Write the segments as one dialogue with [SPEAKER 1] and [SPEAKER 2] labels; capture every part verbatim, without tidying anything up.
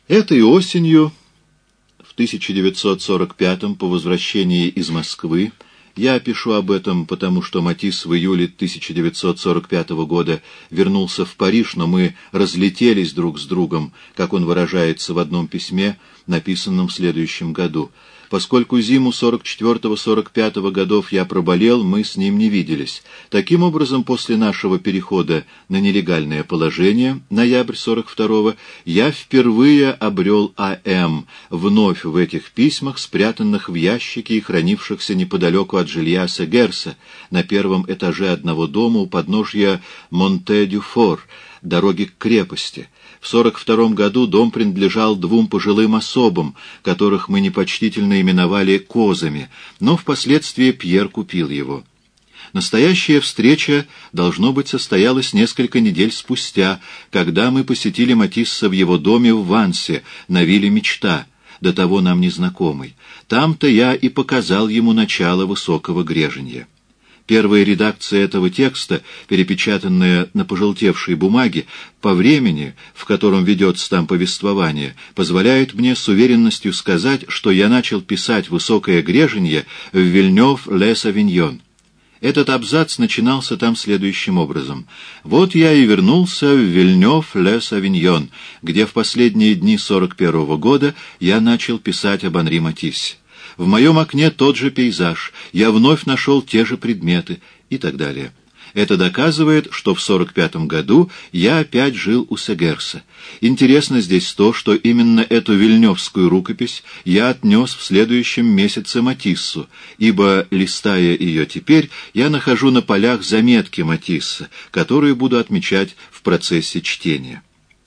[SPEAKER 1] Этой осенью, в тысяча девятьсот сорок пятом, по возвращении из Москвы, я пишу об этом, потому что Матисс в июле тысяча девятьсот сорок пятого года вернулся в Париж, но мы разлетелись друг с другом, как он выражается в одном письме, написанном в следующем году. Поскольку зиму сорок четвёртого — сорок пятого годов я проболел, мы с ним не виделись. Таким образом, после нашего перехода на нелегальное положение, ноябрь сорок второго, я впервые обрел А.М. вновь в этих письмах, спрятанных в ящике и хранившихся неподалеку от жилья Сегерса, на первом этаже одного дома у подножья Монте-дю-Фор, дороги к крепости. В сорок втором году дом принадлежал двум пожилым особам, которых мы непочтительно именовали козами, но впоследствии Пьер купил его. Настоящая встреча, должно быть, состоялась несколько недель спустя, когда мы посетили Матисса в его доме в Вансе, на вилле «Мечта», до того нам незнакомый. Там-то я и показал ему начало высокого греженья. Первая редакция этого текста, перепечатанная на пожелтевшей бумаге, по времени, в котором ведется там повествование, позволяет мне с уверенностью сказать, что я начал писать «Высокое греженье» в Вильнёв-лес-Авиньон. Этот абзац начинался там следующим образом. «Вот я и вернулся в Вильнёв-лес-Авиньон, где в последние дни сорок первого года я начал писать об Анри Матиссе. В моем окне тот же пейзаж, я вновь нашел те же предметы» и так далее. Это доказывает, что в сорок пятом году я опять жил у Сегерса. Интересно здесь то, что именно эту вильнёвскую рукопись я отнес в следующем месяце Матиссу, ибо, листая ее теперь, я нахожу на полях заметки Матисса, которые буду отмечать в процессе чтения.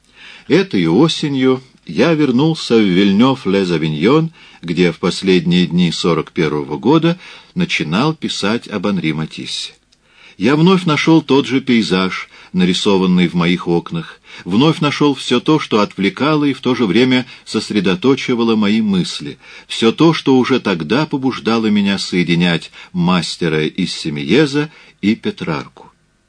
[SPEAKER 1] Этой осенью я вернулся в Вильнёв-лес-Авиньон, где в последние дни сорок первого года начинал писать об Анри Матиссе. Я вновь нашел тот же пейзаж, нарисованный в моих окнах, вновь нашел все то, что отвлекало и в то же время сосредоточивало мои мысли, все то, что уже тогда побуждало меня соединять мастера из Семиеза и Петрарку.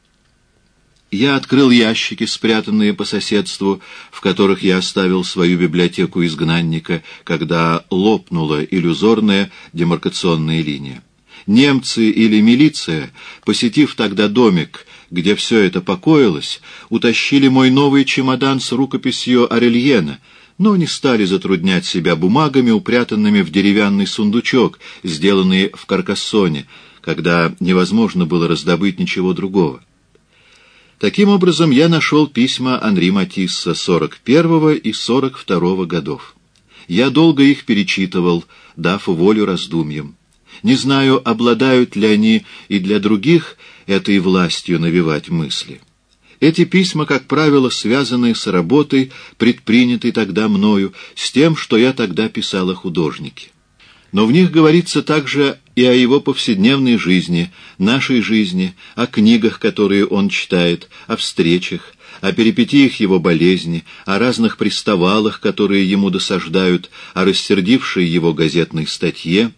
[SPEAKER 1] Я открыл ящики, спрятанные по соседству, в которых я оставил свою библиотеку изгнанника, когда лопнула иллюзорная демаркационная линия. Немцы или милиция, посетив тогда домик, где все это покоилось, утащили мой новый чемодан с рукописью Орельена, но не стали затруднять себя бумагами, упрятанными в деревянный сундучок, сделанный в Каркассоне, когда невозможно было раздобыть ничего другого. Таким образом, я нашел письма Анри Матисса сорок первого и сорок второго годов. Я долго их перечитывал, дав волю раздумьям. Не знаю, обладают ли они и для других этой властью навевать мысли. Эти письма, как правило, связаны с работой, предпринятой тогда мною, с тем, что я тогда писал о художнике. Но в них говорится также и о его повседневной жизни, нашей жизни, о книгах, которые он читает, о встречах, о перипетиях его болезни, о разных приставалах, которые ему досаждают, о рассердившей его газетной статье.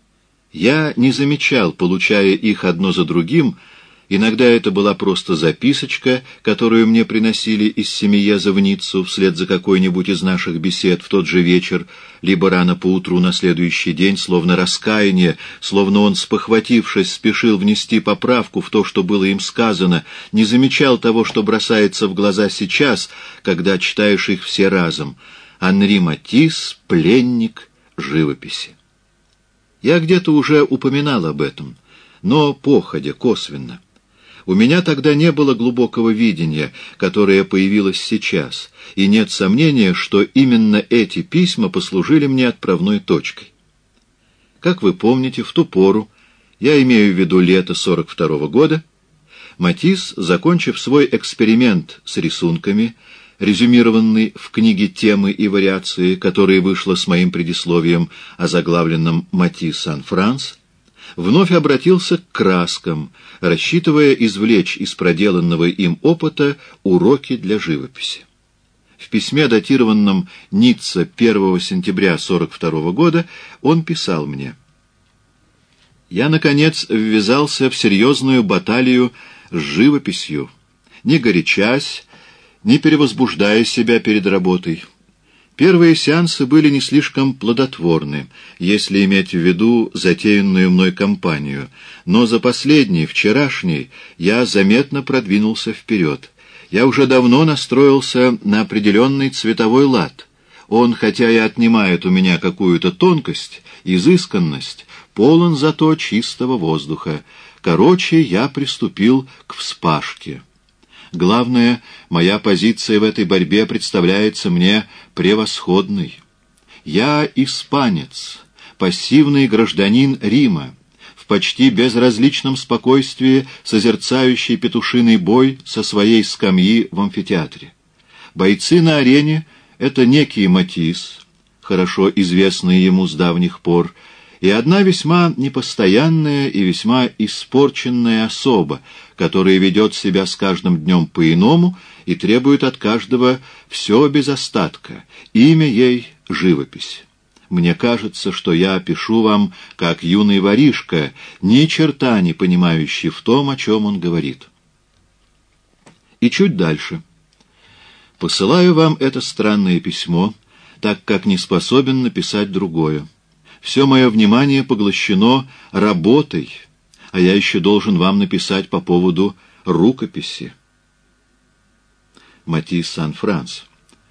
[SPEAKER 1] Я не замечал, получая их одно за другим, иногда это была просто записочка, которую мне приносили из Семиеза в Ниццу вслед за какой-нибудь из наших бесед в тот же вечер, либо рано поутру на следующий день, словно раскаяние, словно он, спохватившись, спешил внести поправку в то, что было им сказано, не замечал того, что бросается в глаза сейчас, когда читаешь их все разом. Анри Матисс, пленник живописи. Я где-то уже упоминал об этом, но походя, косвенно. У меня тогда не было глубокого видения, которое появилось сейчас, и нет сомнения, что именно эти письма послужили мне отправной точкой. Как вы помните, в ту пору, я имею в виду лето сорок второго года, Матисс, закончив свой эксперимент с рисунками, резюмированный в книге «Темы и вариации», которая вышла с моим предисловием, озаглавленным «Матисс ан Франс», вновь обратился к краскам, рассчитывая извлечь из проделанного им опыта уроки для живописи. В письме, датированном Ницца первого сентября сорок второго года, он писал мне: «Я, наконец, ввязался в серьезную баталию с живописью, не горячась, не перевозбуждая себя перед работой. Первые сеансы были не слишком плодотворны, если иметь в виду затеянную мной кампанию, но за последний, вчерашний, я заметно продвинулся вперед. Я уже давно настроился на определенный цветовой лад. Он, хотя и отнимает у меня какую-то тонкость, изысканность, полон зато чистого воздуха. Короче, я приступил к вспашке. Главное, моя позиция в этой борьбе представляется мне превосходной. Я испанец, пассивный гражданин Рима, в почти безразличном спокойствии созерцающий петушиный бой со своей скамьи в амфитеатре. Бойцы на арене — это некий Матисс, хорошо известный ему с давних пор, и одна весьма непостоянная и весьма испорченная особа, которая ведет себя с каждым днем по-иному и требует от каждого все без остатка. Имя ей — живопись. Мне кажется, что я пишу вам, как юный воришка, ни черта не понимающий в том, о чем он говорит. И чуть дальше. Посылаю вам это странное письмо, так как не способен написать другое. Все мое внимание поглощено работой, а я еще должен вам написать по поводу рукописи. Матисс Сан-Франс.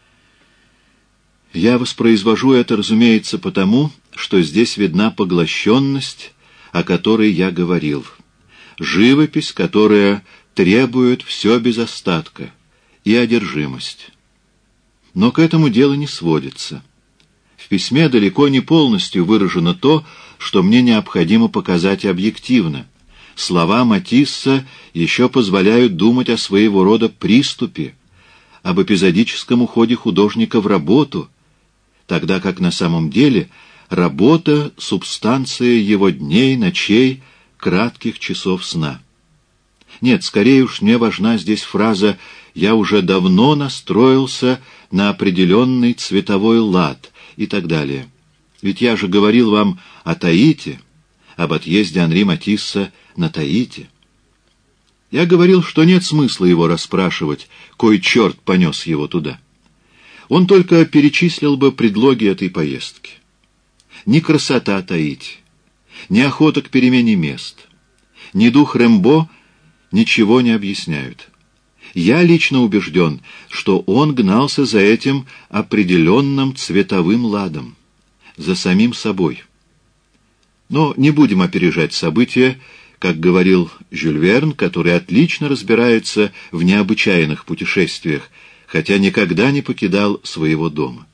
[SPEAKER 1] Я воспроизвожу это, разумеется, потому, что здесь видна поглощенность, о которой я говорил. Живопись, которая требует все без остатка, и одержимость. Но к этому дело не сводится. В письме далеко не полностью выражено то, что мне необходимо показать объективно. Слова Матисса еще позволяют думать о своего рода приступе, об эпизодическом уходе художника в работу, тогда как на самом деле работа — субстанция его дней, ночей, кратких часов сна. Нет, скорее уж мне важна здесь фраза «я уже давно настроился на определенный цветовой лад» и так далее. Ведь я же говорил вам о Таите, об отъезде Анри Матисса на Таите. Я говорил, что нет смысла его расспрашивать, кой черт понес его туда. Он только перечислил бы предлоги этой поездки. Ни красота Таити, ни охота к перемене мест, ни дух Рембо ничего не объясняют. Я лично убежден, что он гнался за этим определенным цветовым ладом, за самим собой. Но не будем опережать события, как говорил Жюль Верн, который отлично разбирается в необычайных путешествиях, хотя никогда не покидал своего дома.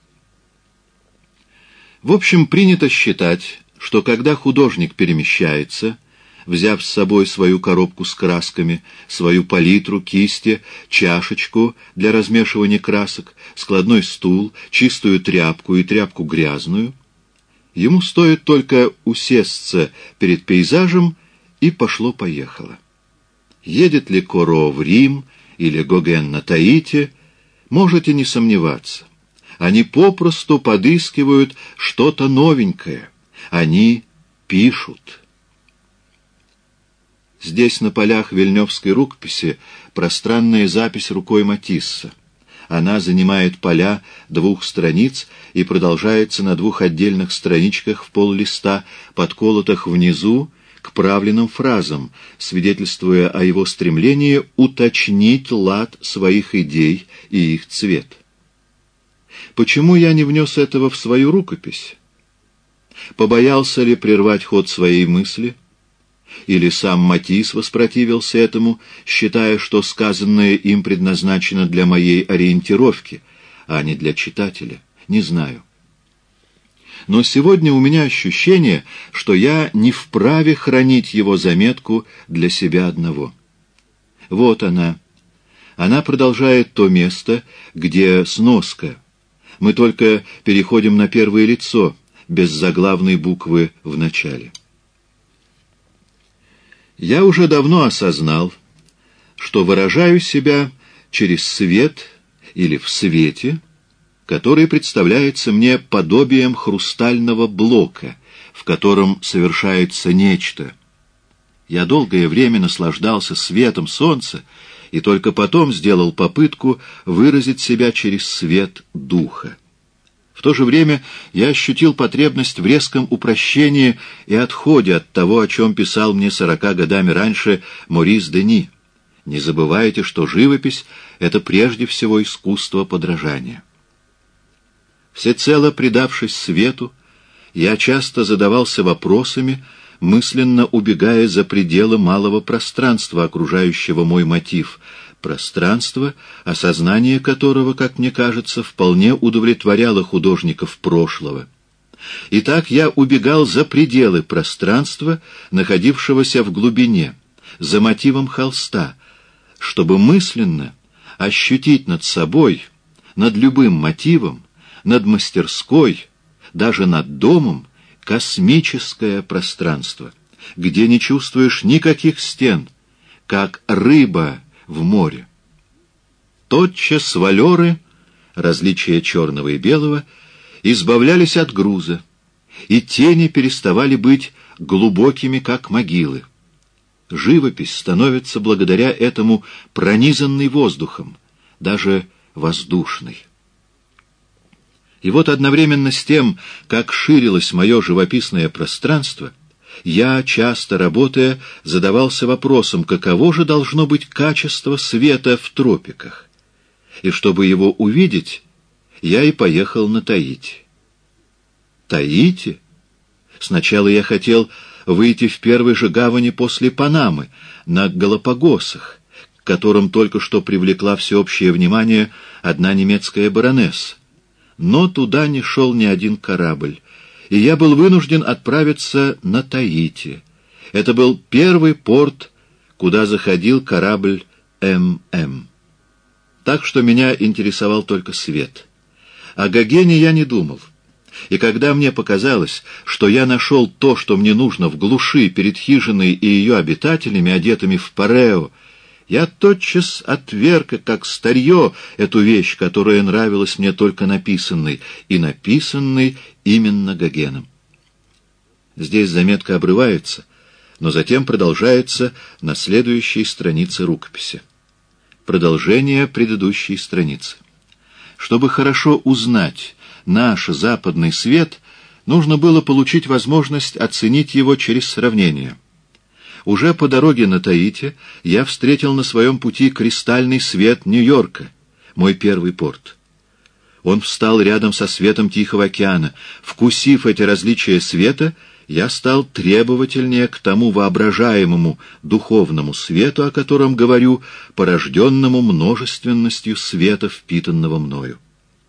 [SPEAKER 1] В общем, принято считать, что когда художник перемещается, взяв с собой свою коробку с красками, свою палитру, кисти, чашечку для размешивания красок, складной стул, чистую тряпку и тряпку грязную, ему стоит только усесться перед пейзажем, и пошло-поехало. Едет ли Коро в Рим или Гоген на Таити, можете не сомневаться. Они попросту подыскивают что-то новенькое. Они пишут. Здесь на полях вильнёвской рукописи пространная запись рукой Матисса. Она занимает поля двух страниц и продолжается на двух отдельных страничках в поллиста, подколотых внизу к правленным фразам, свидетельствуя о его стремлении уточнить лад своих идей и их цвет. Почему я не внес этого в свою рукопись? Побоялся ли прервать ход своей мысли? Или сам Матисс воспротивился этому, считая, что сказанное им предназначено для моей ориентировки, а не для читателя? Не знаю. Но сегодня у меня ощущение, что я не вправе хранить его заметку для себя одного. Вот она. Она продолжает то место, где сноска. Мы только переходим на первое лицо, без заглавной буквы в начале. Я уже давно осознал, что выражаю себя через свет или в свете, который представляется мне подобием хрустального блока, в котором совершается нечто. Я долгое время наслаждался светом солнца и только потом сделал попытку выразить себя через свет духа. В то же время я ощутил потребность в резком упрощении и отходе от того, о чем писал мне сорока годами раньше Морис Дени. Не забывайте, что живопись — это прежде всего искусство подражания. Всецело предавшись свету, я часто задавался вопросами, мысленно убегая за пределы малого пространства, окружающего мой мотив, пространство, осознание которого, как мне кажется, вполне удовлетворяло художников прошлого. Итак, я убегал за пределы пространства, находившегося в глубине, за мотивом холста, чтобы мысленно ощутить над собой, над любым мотивом, над мастерской, даже над домом, космическое пространство, где не чувствуешь никаких стен, как рыба в море. Тотчас валеры, различия черного и белого, избавлялись от груза, и тени переставали быть глубокими, как могилы. Живопись становится благодаря этому пронизанной воздухом, даже воздушной. И вот одновременно с тем, как ширилось мое живописное пространство, я, часто работая, задавался вопросом, каково же должно быть качество света в тропиках. И чтобы его увидеть, я и поехал на Таити. Таити? Сначала я хотел выйти в первой же гавани после Панамы, на Галапагосах, к которым только что привлекла всеобщее внимание одна немецкая баронесса. Но туда не шел ни один корабль, и я был вынужден отправиться на Таити. Это был первый порт, куда заходил корабль эм эм. Так что меня интересовал только свет. О Гогене я не думал. И когда мне показалось, что я нашел то, что мне нужно в глуши перед хижиной и ее обитателями, одетыми в парео, я тотчас отверг, как старье, эту вещь, которая нравилась мне только написанной, и написанной именно Гогеном. Здесь заметка обрывается, но затем продолжается на следующей странице рукописи. Продолжение предыдущей страницы. Чтобы хорошо узнать наш западный свет, нужно было получить возможность оценить его через сравнение. Уже по дороге на Таити я встретил на своем пути кристальный свет Нью-Йорка, мой первый порт. Он встал рядом со светом Тихого океана. Вкусив эти различия света, я стал требовательнее к тому воображаемому духовному свету, о котором говорю, порожденному множественностью света, впитанного мною.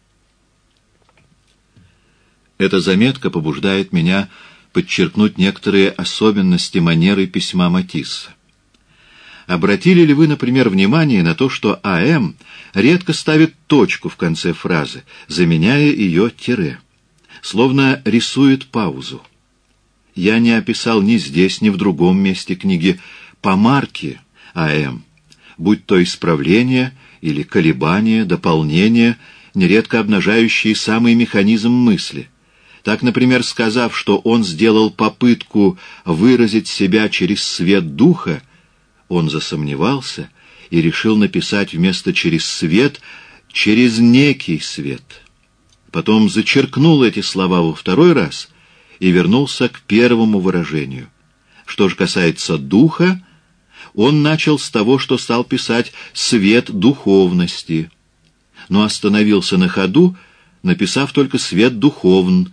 [SPEAKER 1] Эта заметка побуждает меня подчеркнуть некоторые особенности манеры письма Матисса. Обратили ли вы, например, внимание на то, что А М редко ставит точку в конце фразы, заменяя ее тире, словно рисует паузу? Я не описал ни здесь, ни в другом месте книги помарки А М, будь то исправление или колебание, дополнение, нередко обнажающие самый механизм мысли. Так, например, сказав, что он сделал попытку выразить себя через свет духа, он засомневался и решил написать вместо «через свет» «через некий свет». Потом зачеркнул эти слова во второй раз и вернулся к первому выражению. Что же касается духа, он начал с того, что стал писать «свет духовности», но остановился на ходу, написав только «свет духовн».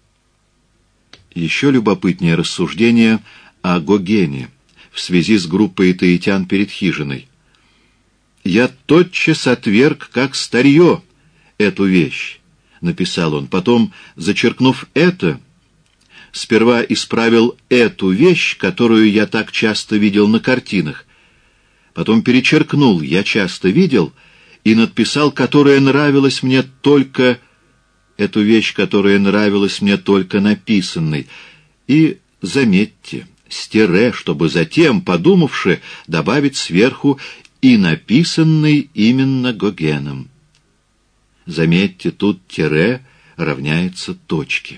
[SPEAKER 1] Еще любопытнее рассуждение о Гогене в связи с группой таитян перед хижиной. «Я тотчас отверг, как старье, эту вещь», — написал он. Потом, зачеркнув это, сперва исправил эту вещь, которую я так часто видел на картинах. Потом перечеркнул «я часто видел» и надписал «которая нравилась мне только...» эту вещь, которая нравилась мне только написанной, и, заметьте, с тире, чтобы затем, подумавши, добавить сверху «и написанный именно Гогеном». Заметьте, тут тире равняется точке.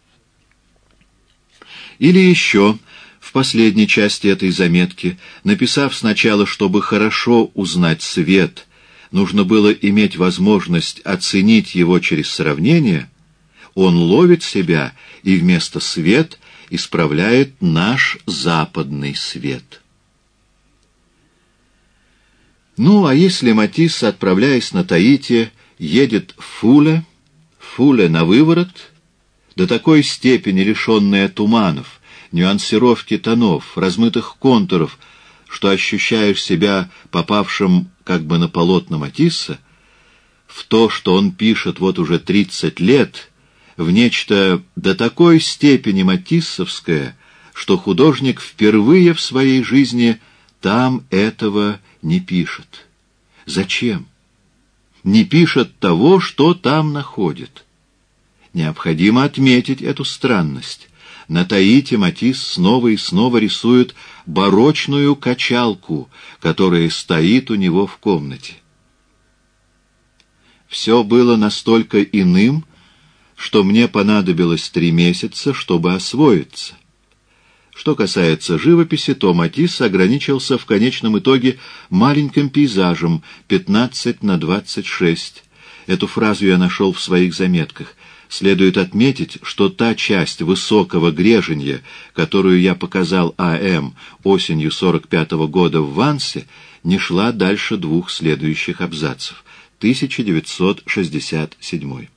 [SPEAKER 1] Или еще, в последней части этой заметки, написав сначала, чтобы хорошо узнать свет, нужно было иметь возможность оценить его через сравнение, Он ловит себя и вместо свет исправляет наш западный свет. Ну, а если Матисс, отправляясь на Таити, едет в Фуле, Фуле на выворот, до такой степени лишенная туманов, нюансировки тонов, размытых контуров, что ощущаешь себя попавшим как бы на полотно Матисса, в то, что он пишет вот уже тридцать лет, в нечто до такой степени матиссовское, что художник впервые в своей жизни там этого не пишет. Зачем? Не пишет того, что там находит. Необходимо отметить эту странность. На Таити Матисс снова и снова рисует барочную качалку, которая стоит у него в комнате. Все было настолько иным, что мне понадобилось три месяца, чтобы освоиться. Что касается живописи, то Матисс ограничился в конечном итоге маленьким пейзажем пятнадцать на двадцать шесть. Эту фразу я нашел в своих заметках. Следует отметить, что та часть высокого греженья, которую я показал А.М. осенью сорок пятого года в Вансе, не шла дальше двух следующих абзацев. тысяча девятьсот шестьдесят седьмой.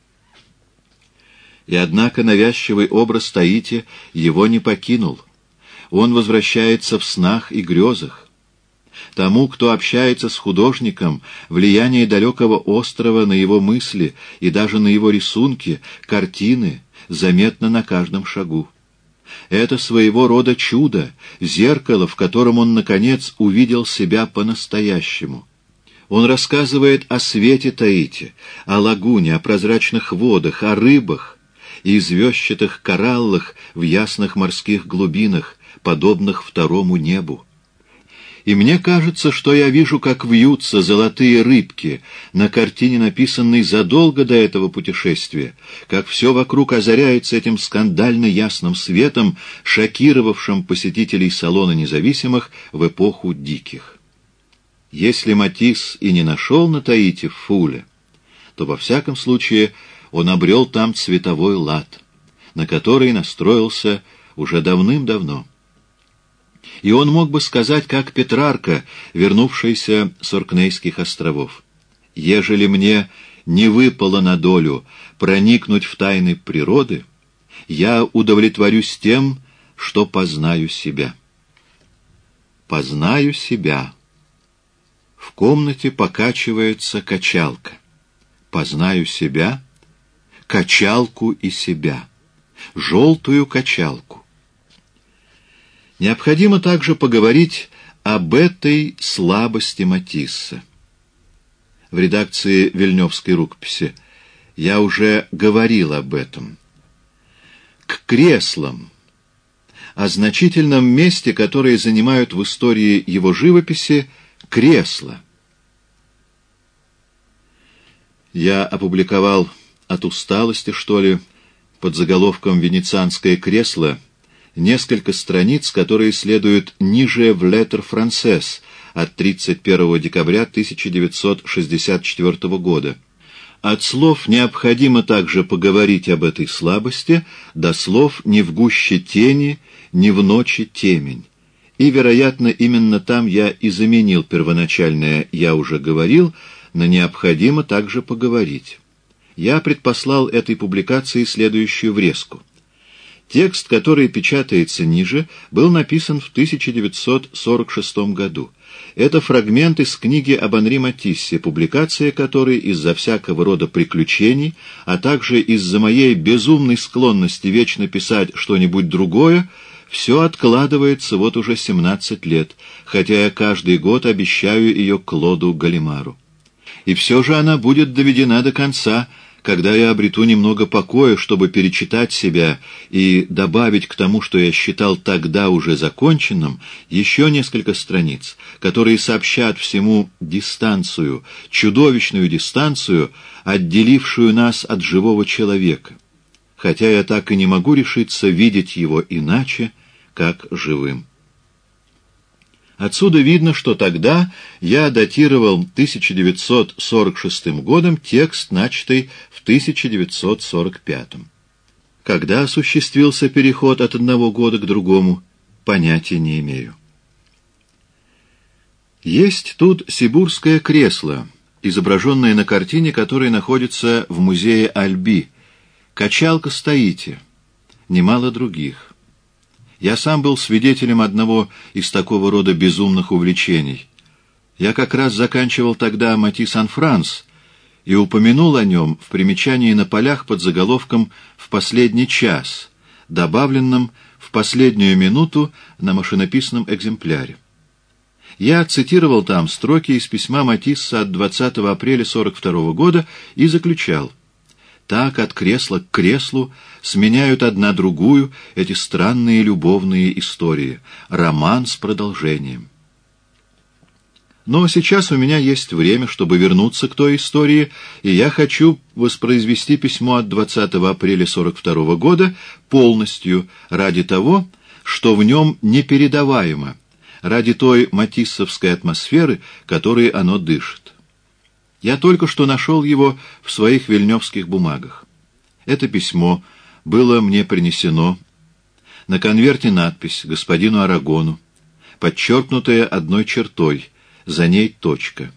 [SPEAKER 1] И однако навязчивый образ Таити его не покинул. Он возвращается в снах и грезах. Тому, кто общается с художником, влияние далекого острова на его мысли и даже на его рисунки, картины, заметно на каждом шагу. Это своего рода чудо, зеркало, в котором он, наконец, увидел себя по-настоящему. Он рассказывает о свете Таити, о лагуне, о прозрачных водах, о рыбах и звездчатых кораллах в ясных морских глубинах, подобных второму небу. И мне кажется, что я вижу, как вьются золотые рыбки на картине, написанной задолго до этого путешествия, как все вокруг озаряется этим скандально ясным светом, шокировавшим посетителей салона независимых в эпоху диких. Если Матисс и не нашел на Таити в Фуле, то во всяком случае он обрел там цветовой лад, на который настроился уже давным-давно. И он мог бы сказать, как Петрарка, вернувшийся с Оркнейских островов: «Ежели мне не выпало на долю проникнуть в тайны природы, я удовлетворюсь тем, что познаю себя». Познаю себя. В комнате покачивается качалка. Познаю себя, качалку и себя, желтую качалку. Необходимо также поговорить об этой слабости Матисса. В редакции Вильнёвской рукописи я уже говорил об этом. К креслам, о значительном месте, которое занимают в истории его живописи кресла. Я опубликовал от усталости, что ли, под заголовком «Венецианское кресло» несколько страниц, которые следуют ниже в «Lettre Française» от тридцать первого декабря тысяча девятьсот шестьдесят четвёртого года. От слов «необходимо также поговорить об этой слабости» до слов «не в гуще тени, не в ночи темень». И, вероятно, именно там я и заменил первоначальное «я уже говорил» на «необходимо также поговорить». Я предпослал этой публикации следующую врезку. Текст, который печатается ниже, был написан в тысяча девятьсот сорок шестом году. Это фрагмент из книги об Анри Матиссе, публикация которой из-за всякого рода приключений, а также из-за моей безумной склонности вечно писать что-нибудь другое, все откладывается вот уже семнадцать лет, хотя я каждый год обещаю ее Клоду Галимару. И все же она будет доведена до конца, когда я обрету немного покоя, чтобы перечитать себя и добавить к тому, что я считал тогда уже законченным, еще несколько страниц, которые сообщат всему дистанцию, чудовищную дистанцию, отделившую нас от живого человека, хотя я так и не могу решиться видеть его иначе, как живым. Отсюда видно, что тогда я датировал тысяча девятьсот сорок шестым годом текст, начатый в тысяча девятьсот сорок пятом. Когда осуществился переход от одного года к другому, понятия не имею. Есть тут сибурское кресло, изображенное на картине, которая находится в музее Альби. Качалка стоите, немало других. Я сам был свидетелем одного из такого рода безумных увлечений. Я как раз заканчивал тогда Матисс ан Франс и упомянул о нем в примечании на полях под заголовком «В последний час», добавленном в последнюю минуту на машинописном экземпляре. Я цитировал там строки из письма Матисса от двадцатого апреля сорок второго года и заключал: «Так от кресла к креслу сменяют одна другую эти странные любовные истории, роман с продолжением». Но сейчас у меня есть время, чтобы вернуться к той истории, и я хочу воспроизвести письмо от двадцатого апреля сорок второго года полностью, ради того, что в нем непередаваемо, ради той матиссовской атмосферы, которой оно дышит. Я только что нашел его в своих вильнёвских бумагах. Это письмо было мне принесено. На конверте надпись «Господину Арагону», подчеркнутая одной чертой, за ней точка.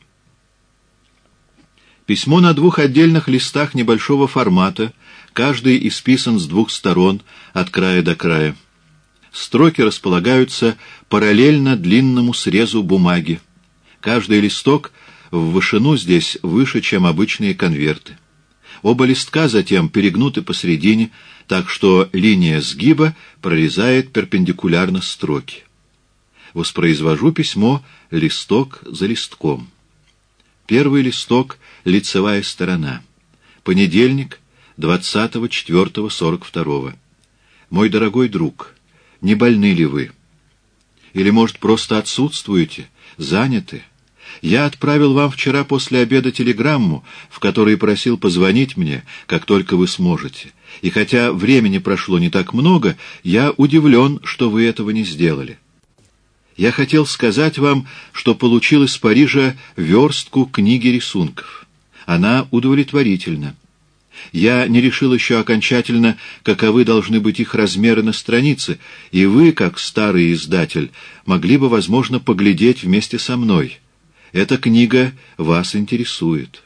[SPEAKER 1] Письмо на двух отдельных листах небольшого формата, каждый исписан с двух сторон, от края до края. Строки располагаются параллельно длинному срезу бумаги. Каждый листок в вышину здесь выше, чем обычные конверты. Оба листка затем перегнуты посередине, так что линия сгиба прорезает перпендикулярно строки. Воспроизвожу письмо листок за листком. Первый листок — лицевая сторона. Понедельник, двадцатого четвёртого сорок второго. Мой дорогой друг, не больны ли вы? Или, может, просто отсутствуете, заняты? Я отправил вам вчера после обеда телеграмму, в которой просил позвонить мне, как только вы сможете. И хотя времени прошло не так много, я удивлен, что вы этого не сделали. Я хотел сказать вам, что получил из Парижа верстку книги рисунков. Она удовлетворительна. Я не решил еще окончательно, каковы должны быть их размеры на странице, и вы, как старый издатель, могли бы, возможно, поглядеть вместе со мной. Эта книга вас интересует.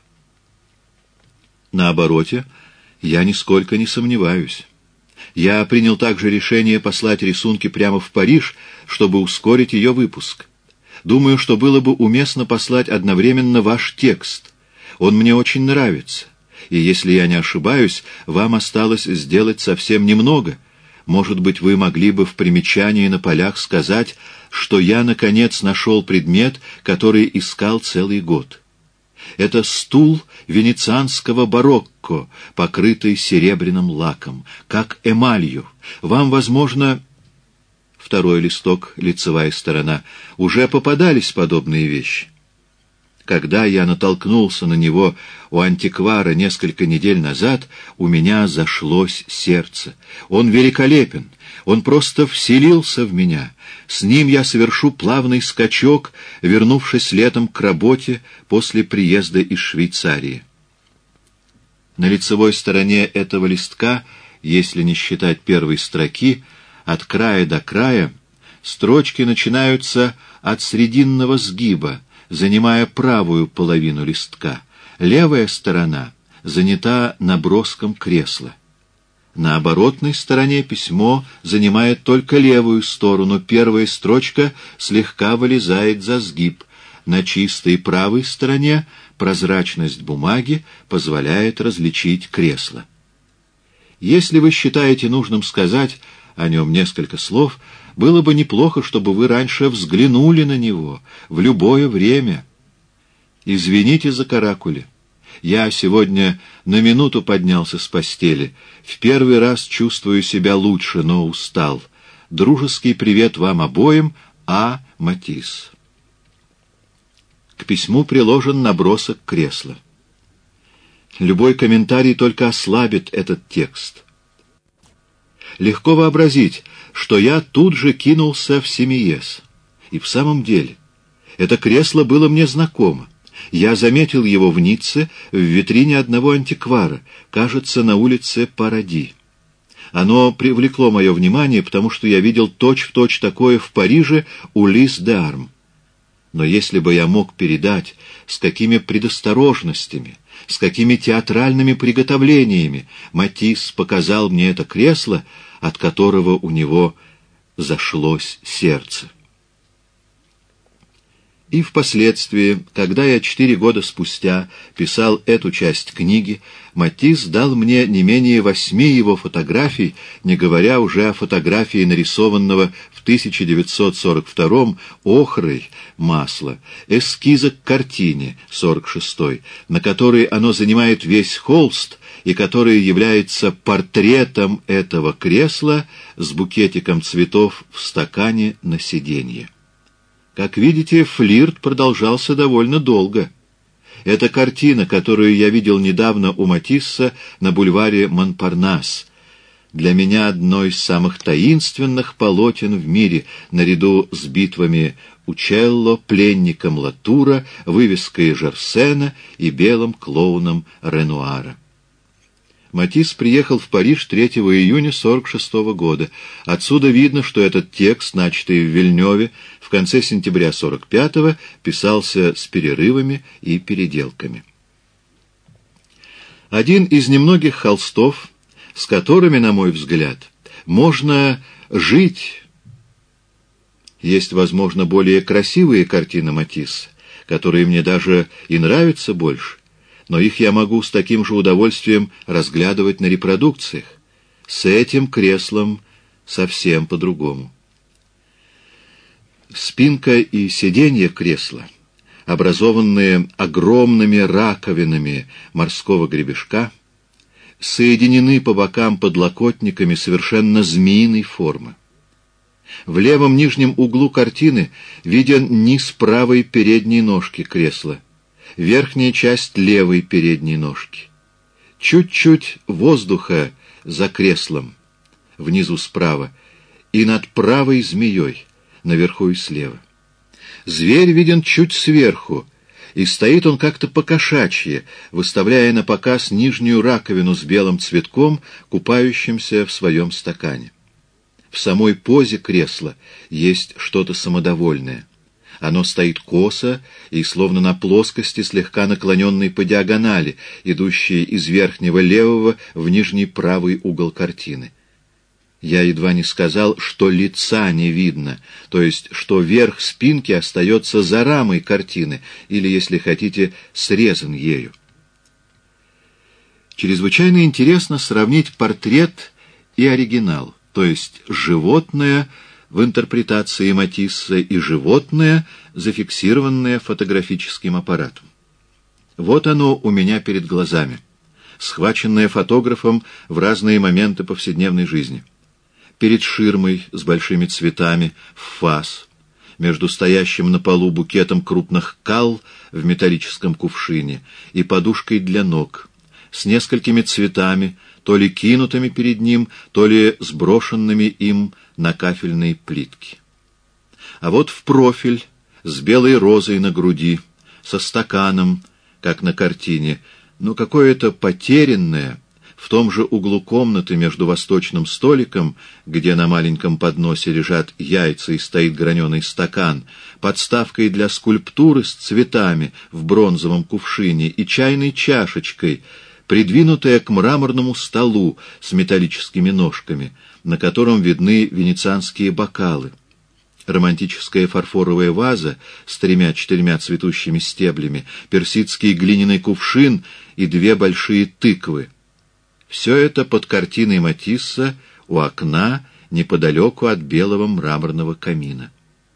[SPEAKER 1] На обороте я нисколько не сомневаюсь. Я принял также решение послать рисунки прямо в Париж, чтобы ускорить ее выпуск. Думаю, что было бы уместно послать одновременно ваш текст. Он мне очень нравится. И если я не ошибаюсь, вам осталось сделать совсем немного. Может быть, вы могли бы в примечании на полях сказать, что я, наконец, нашел предмет, который искал целый год. Это стул венецианского барокко, покрытый серебряным лаком, как эмалью. Вам, возможно... Второй листок, лицевая сторона. Уже попадались подобные вещи. Когда я натолкнулся на него у антиквара несколько недель назад, у меня зашлось сердце. Он великолепен, он просто вселился в меня. С ним я совершу плавный скачок, вернувшись летом к работе после приезда из Швейцарии. На лицевой стороне этого листка, если не считать первой строки, от края до края, строчки начинаются от срединного сгиба, занимая правую половину листка. Левая сторона занята наброском кресла. На оборотной стороне письмо занимает только левую сторону. Первая строчка слегка вылезает за сгиб. На чистой правой стороне прозрачность бумаги позволяет различить кресло. Если вы считаете нужным сказать о нем несколько слов, было бы неплохо, чтобы вы раньше взглянули на него в любое время. Извините за каракули. Я сегодня на минуту поднялся с постели. В первый раз чувствую себя лучше, но устал. Дружеский привет вам обоим, А. Матисс. К письму приложен набросок кресла. Любой комментарий только ослабит этот текст. Легко вообразить, что я тут же кинулся в Семиез. И в самом деле, это кресло было мне знакомо. Я заметил его в Ницце в витрине одного антиквара, кажется, на улице Паради. Оно привлекло мое внимание, потому что я видел точь-в-точь такое в Париже у Лис де Арм. Но если бы я мог передать, с какими предосторожностями, с какими театральными приготовлениями Матисс показал мне это кресло, от которого у него зашлось сердце. И впоследствии, когда я четыре года спустя писал эту часть книги, Матисс дал мне не менее восьми его фотографий, не говоря уже о фотографии нарисованного в тысяча девятьсот сорок втором охрой масла, эскиза к картине сорок шестой, на которой оно занимает весь холст и который является портретом этого кресла с букетиком цветов в стакане на сиденье. Как видите, флирт продолжался довольно долго. Эта картина, которую я видел недавно у Матисса на бульваре Монпарнас, для меня одно из самых таинственных полотен в мире, наряду с битвами Учелло, пленником Латура, вывеской Жерсена и белым клоуном Ренуара. Матисс приехал в Париж третьего июня сорок шестого года. Отсюда видно, что этот текст, начатый в Вильнёве, в конце сентября сорок пятого, писался с перерывами и переделками. Один из немногих холстов, с которыми, на мой взгляд, можно жить. Есть, возможно, более красивые картины Матисса, которые мне даже и нравятся больше, но их я могу с таким же удовольствием разглядывать на репродукциях. С этим креслом совсем по-другому. Спинка и сиденье кресла, образованные огромными раковинами морского гребешка, соединены по бокам подлокотниками совершенно змеиной формы. В левом нижнем углу картины виден низ правой передней ножки кресла, верхняя часть левой передней ножки. Чуть-чуть воздуха за креслом, внизу справа, и над правой змеей, наверху и слева. Зверь виден чуть сверху, и стоит он как-то по-кошачьи, выставляя на показ нижнюю раковину с белым цветком, купающимся в своем стакане. В самой позе кресла есть что-то самодовольное. Оно стоит косо и словно на плоскости, слегка наклоненной по диагонали, идущей из верхнего левого в нижний правый угол картины. Я едва не сказал, что лица не видно, то есть, что верх спинки остается за рамой картины, или, если хотите, срезан ею. Чрезвычайно интересно сравнить портрет и оригинал, то есть животное в интерпретации Матисса и животное, зафиксированное фотографическим аппаратом. Вот оно у меня перед глазами, схваченное фотографом в разные моменты повседневной жизни. Перед ширмой с большими цветами в фас, между стоящим на полу букетом крупных кал в металлическом кувшине и подушкой для ног, с несколькими цветами, то ли кинутыми перед ним, то ли сброшенными им на кафельные плитки. А вот в профиль, с белой розой на груди, со стаканом, как на картине, но какое-то потерянное, в том же углу комнаты между восточным столиком, где на маленьком подносе лежат яйца и стоит граненый стакан, подставкой для скульптуры с цветами в бронзовом кувшине и чайной чашечкой, придвинутая к мраморному столу с металлическими ножками, на котором видны венецианские бокалы, романтическая фарфоровая ваза с тремя-четырьмя цветущими стеблями, персидский глиняный кувшин и две большие тыквы. Все это под картиной Матисса у окна неподалеку от белого мраморного камина.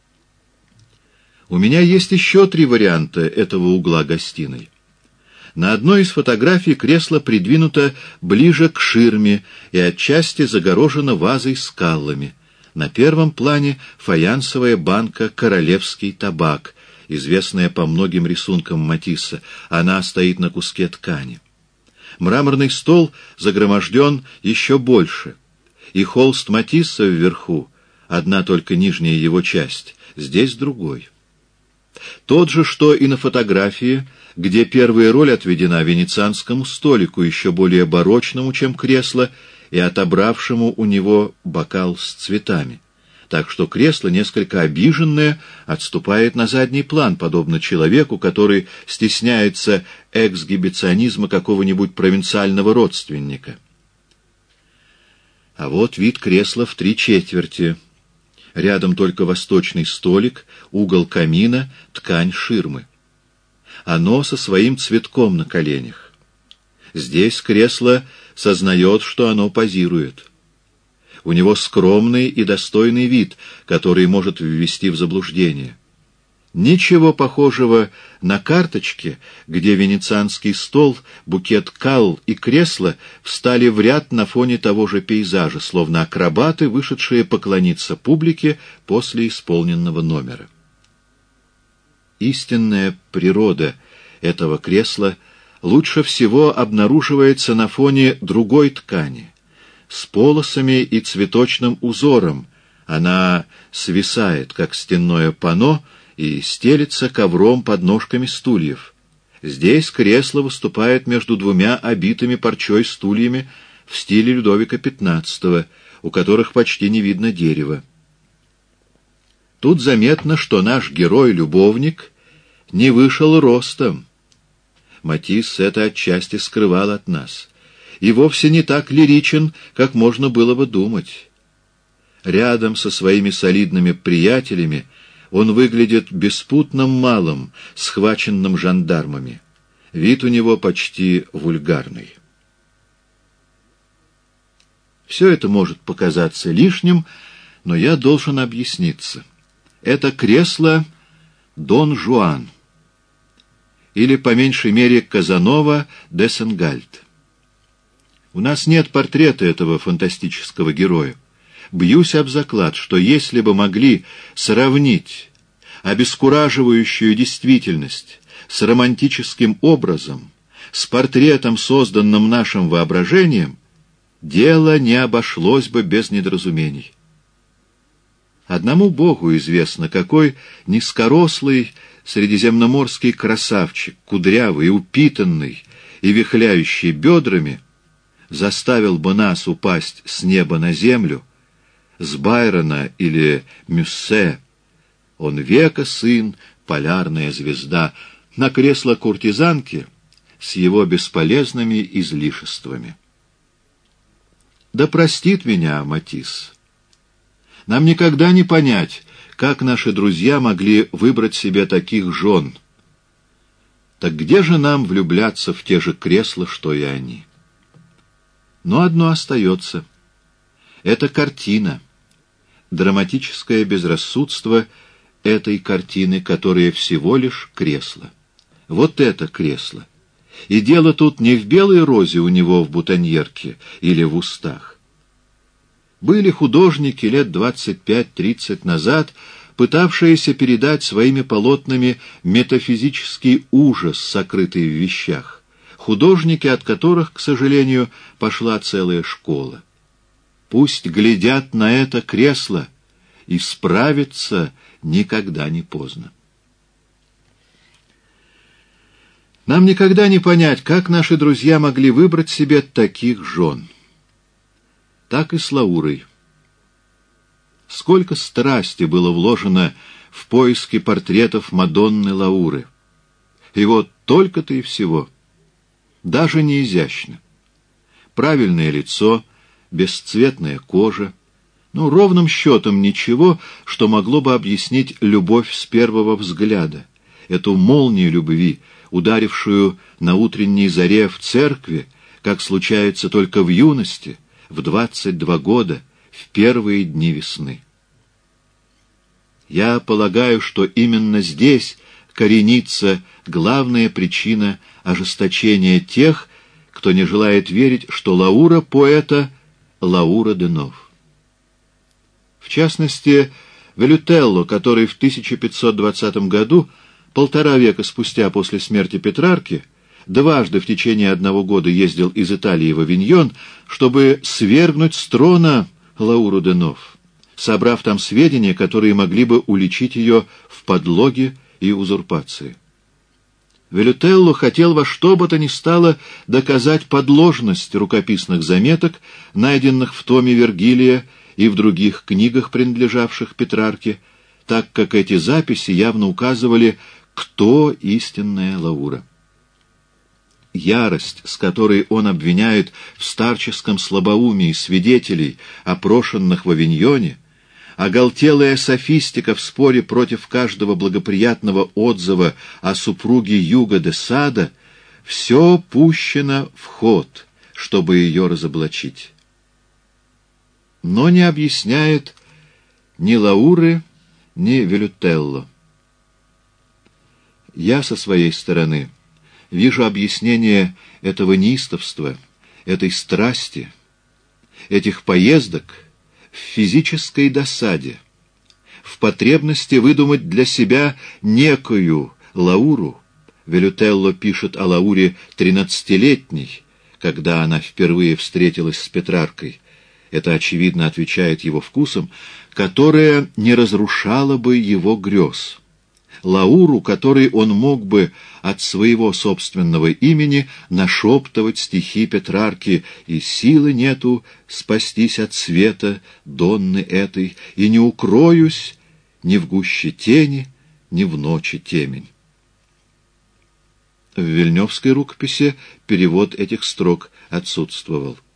[SPEAKER 1] У меня есть еще три варианта этого угла гостиной. На одной из фотографий кресло придвинуто ближе к ширме и отчасти загорожено вазой с каллами. На первом плане фаянсовая банка «Королевский табак», известная по многим рисункам Матисса. Она стоит на куске ткани. Мраморный стол загроможден еще больше, и холст Матисса вверху, одна только нижняя его часть, Здесь другой. Тот же, что и на фотографии, где первая роль отведена венецианскому столику, еще более барочному, чем кресло, и отобравшему у него бокал с цветами. Так что кресло, несколько обиженное, отступает на задний план, подобно человеку, который стесняется эксгибиционизма какого-нибудь провинциального родственника. А вот вид кресла в три четверти. Рядом только восточный столик, угол камина, ткань ширмы. Оно со своим цветком на коленях. Здесь кресло сознает, что оно позирует. У него скромный и достойный вид, который может ввести в заблуждение. Ничего похожего на карточке, где венецианский стол, букет калл и кресло встали в ряд на фоне того же пейзажа, словно акробаты, вышедшие поклониться публике после исполненного номера. Истинная природа этого кресла лучше всего обнаруживается на фоне другой ткани, с полосами и цветочным узором. Она свисает, как стенное панно, и стелится ковром под ножками стульев. Здесь кресло выступает между двумя обитыми парчой стульями в стиле Людовика пятнадцатого, у которых почти не видно дерева. Тут заметно, что наш герой-любовник не вышел ростом. Матисс это отчасти скрывал от нас. И вовсе не так лиричен, как можно было бы думать. Рядом со своими солидными приятелями он выглядит беспутным малым, схваченным жандармами. Вид у него почти вульгарный. Все это может показаться лишним, но я должен объясниться. Это кресло Дон Жуан, или, по меньшей мере, Казанова де Сенгальд. У нас нет портрета этого фантастического героя. Бьюсь об заклад, что если бы могли сравнить обескураживающую действительность с романтическим образом, с портретом, созданным нашим воображением, дело не обошлось бы без недоразумений. Одному Богу известно, какой низкорослый средиземноморский красавчик, кудрявый, упитанный и вихляющий бедрами, заставил бы нас упасть с неба на землю, с Байрона или Мюссе, он века сын, полярная звезда, на кресло куртизанки с его бесполезными излишествами. Да простит меня Матисс. Нам никогда не понять, как наши друзья могли выбрать себе таких жен. Так где же нам влюбляться в те же кресла, что и они? Но одно остается. Это картина. Драматическое безрассудство этой картины, которая всего лишь кресло. Вот это кресло. И дело тут не в белой розе у него в бутоньерке или в устах. Были художники лет двадцать пять-тридцать назад, пытавшиеся передать своими полотнами метафизический ужас, сокрытый в вещах. Художники, от которых, к сожалению, пошла целая школа. Пусть глядят на это кресло, и справиться никогда не поздно. Нам никогда не понять, как наши друзья могли выбрать себе таких жен. Так и с Лаурой. Сколько страсти было вложено в поиски портретов Мадонны Лауры. И вот только-то и всего. Даже не изящно. Правильное лицо, бесцветная кожа, ну, ровным счетом ничего, что могло бы объяснить любовь с первого взгляда, эту молнию любви, ударившую на утренней заре в церкви, как случается только в юности, в двадцать два года, в первые дни весны. Я полагаю, что именно здесь коренится главная причина ожесточения тех, кто не желает верить, что Лаура поэта Лаура Денов. В частности, Велютелло, который в тысяча пятьсот двадцатом году, полтора века спустя после смерти Петрарки, дважды в течение одного года ездил из Италии в Авиньон, чтобы свергнуть с трона Лауру Денов, собрав там сведения, которые могли бы уличить ее в подлоге и узурпации. Велютелло хотел во что бы то ни стало доказать подложность рукописных заметок, найденных в томе Вергилия и в других книгах, принадлежавших Петрарке, так как эти записи явно указывали, кто истинная Лаура. Ярость, с которой он обвиняет в старческом слабоумии свидетелей, опрошенных в Авиньоне, оголтелая софистика в споре против каждого благоприятного отзыва о супруге Юго де Сада, все пущено в ход, чтобы ее разоблачить. Но не объясняет ни Лауры, ни Велютелло. Я со своей стороны вижу объяснение этого неистовства, этой страсти, этих поездок в физической досаде, в потребности выдумать для себя некую Лауру. Велютелло пишет о Лауре тринадцатилетней, когда она впервые встретилась с Петраркой. Это, очевидно, отвечает его вкусам, которая не разрушала бы его грез. Лауру, которой он мог бы от своего собственного имени нашептывать стихи Петрарки, и силы нету спастись от света Донны этой, и не укроюсь ни в гуще тени, ни в ночи темень. В вильнёвской рукописи перевод этих строк отсутствовал.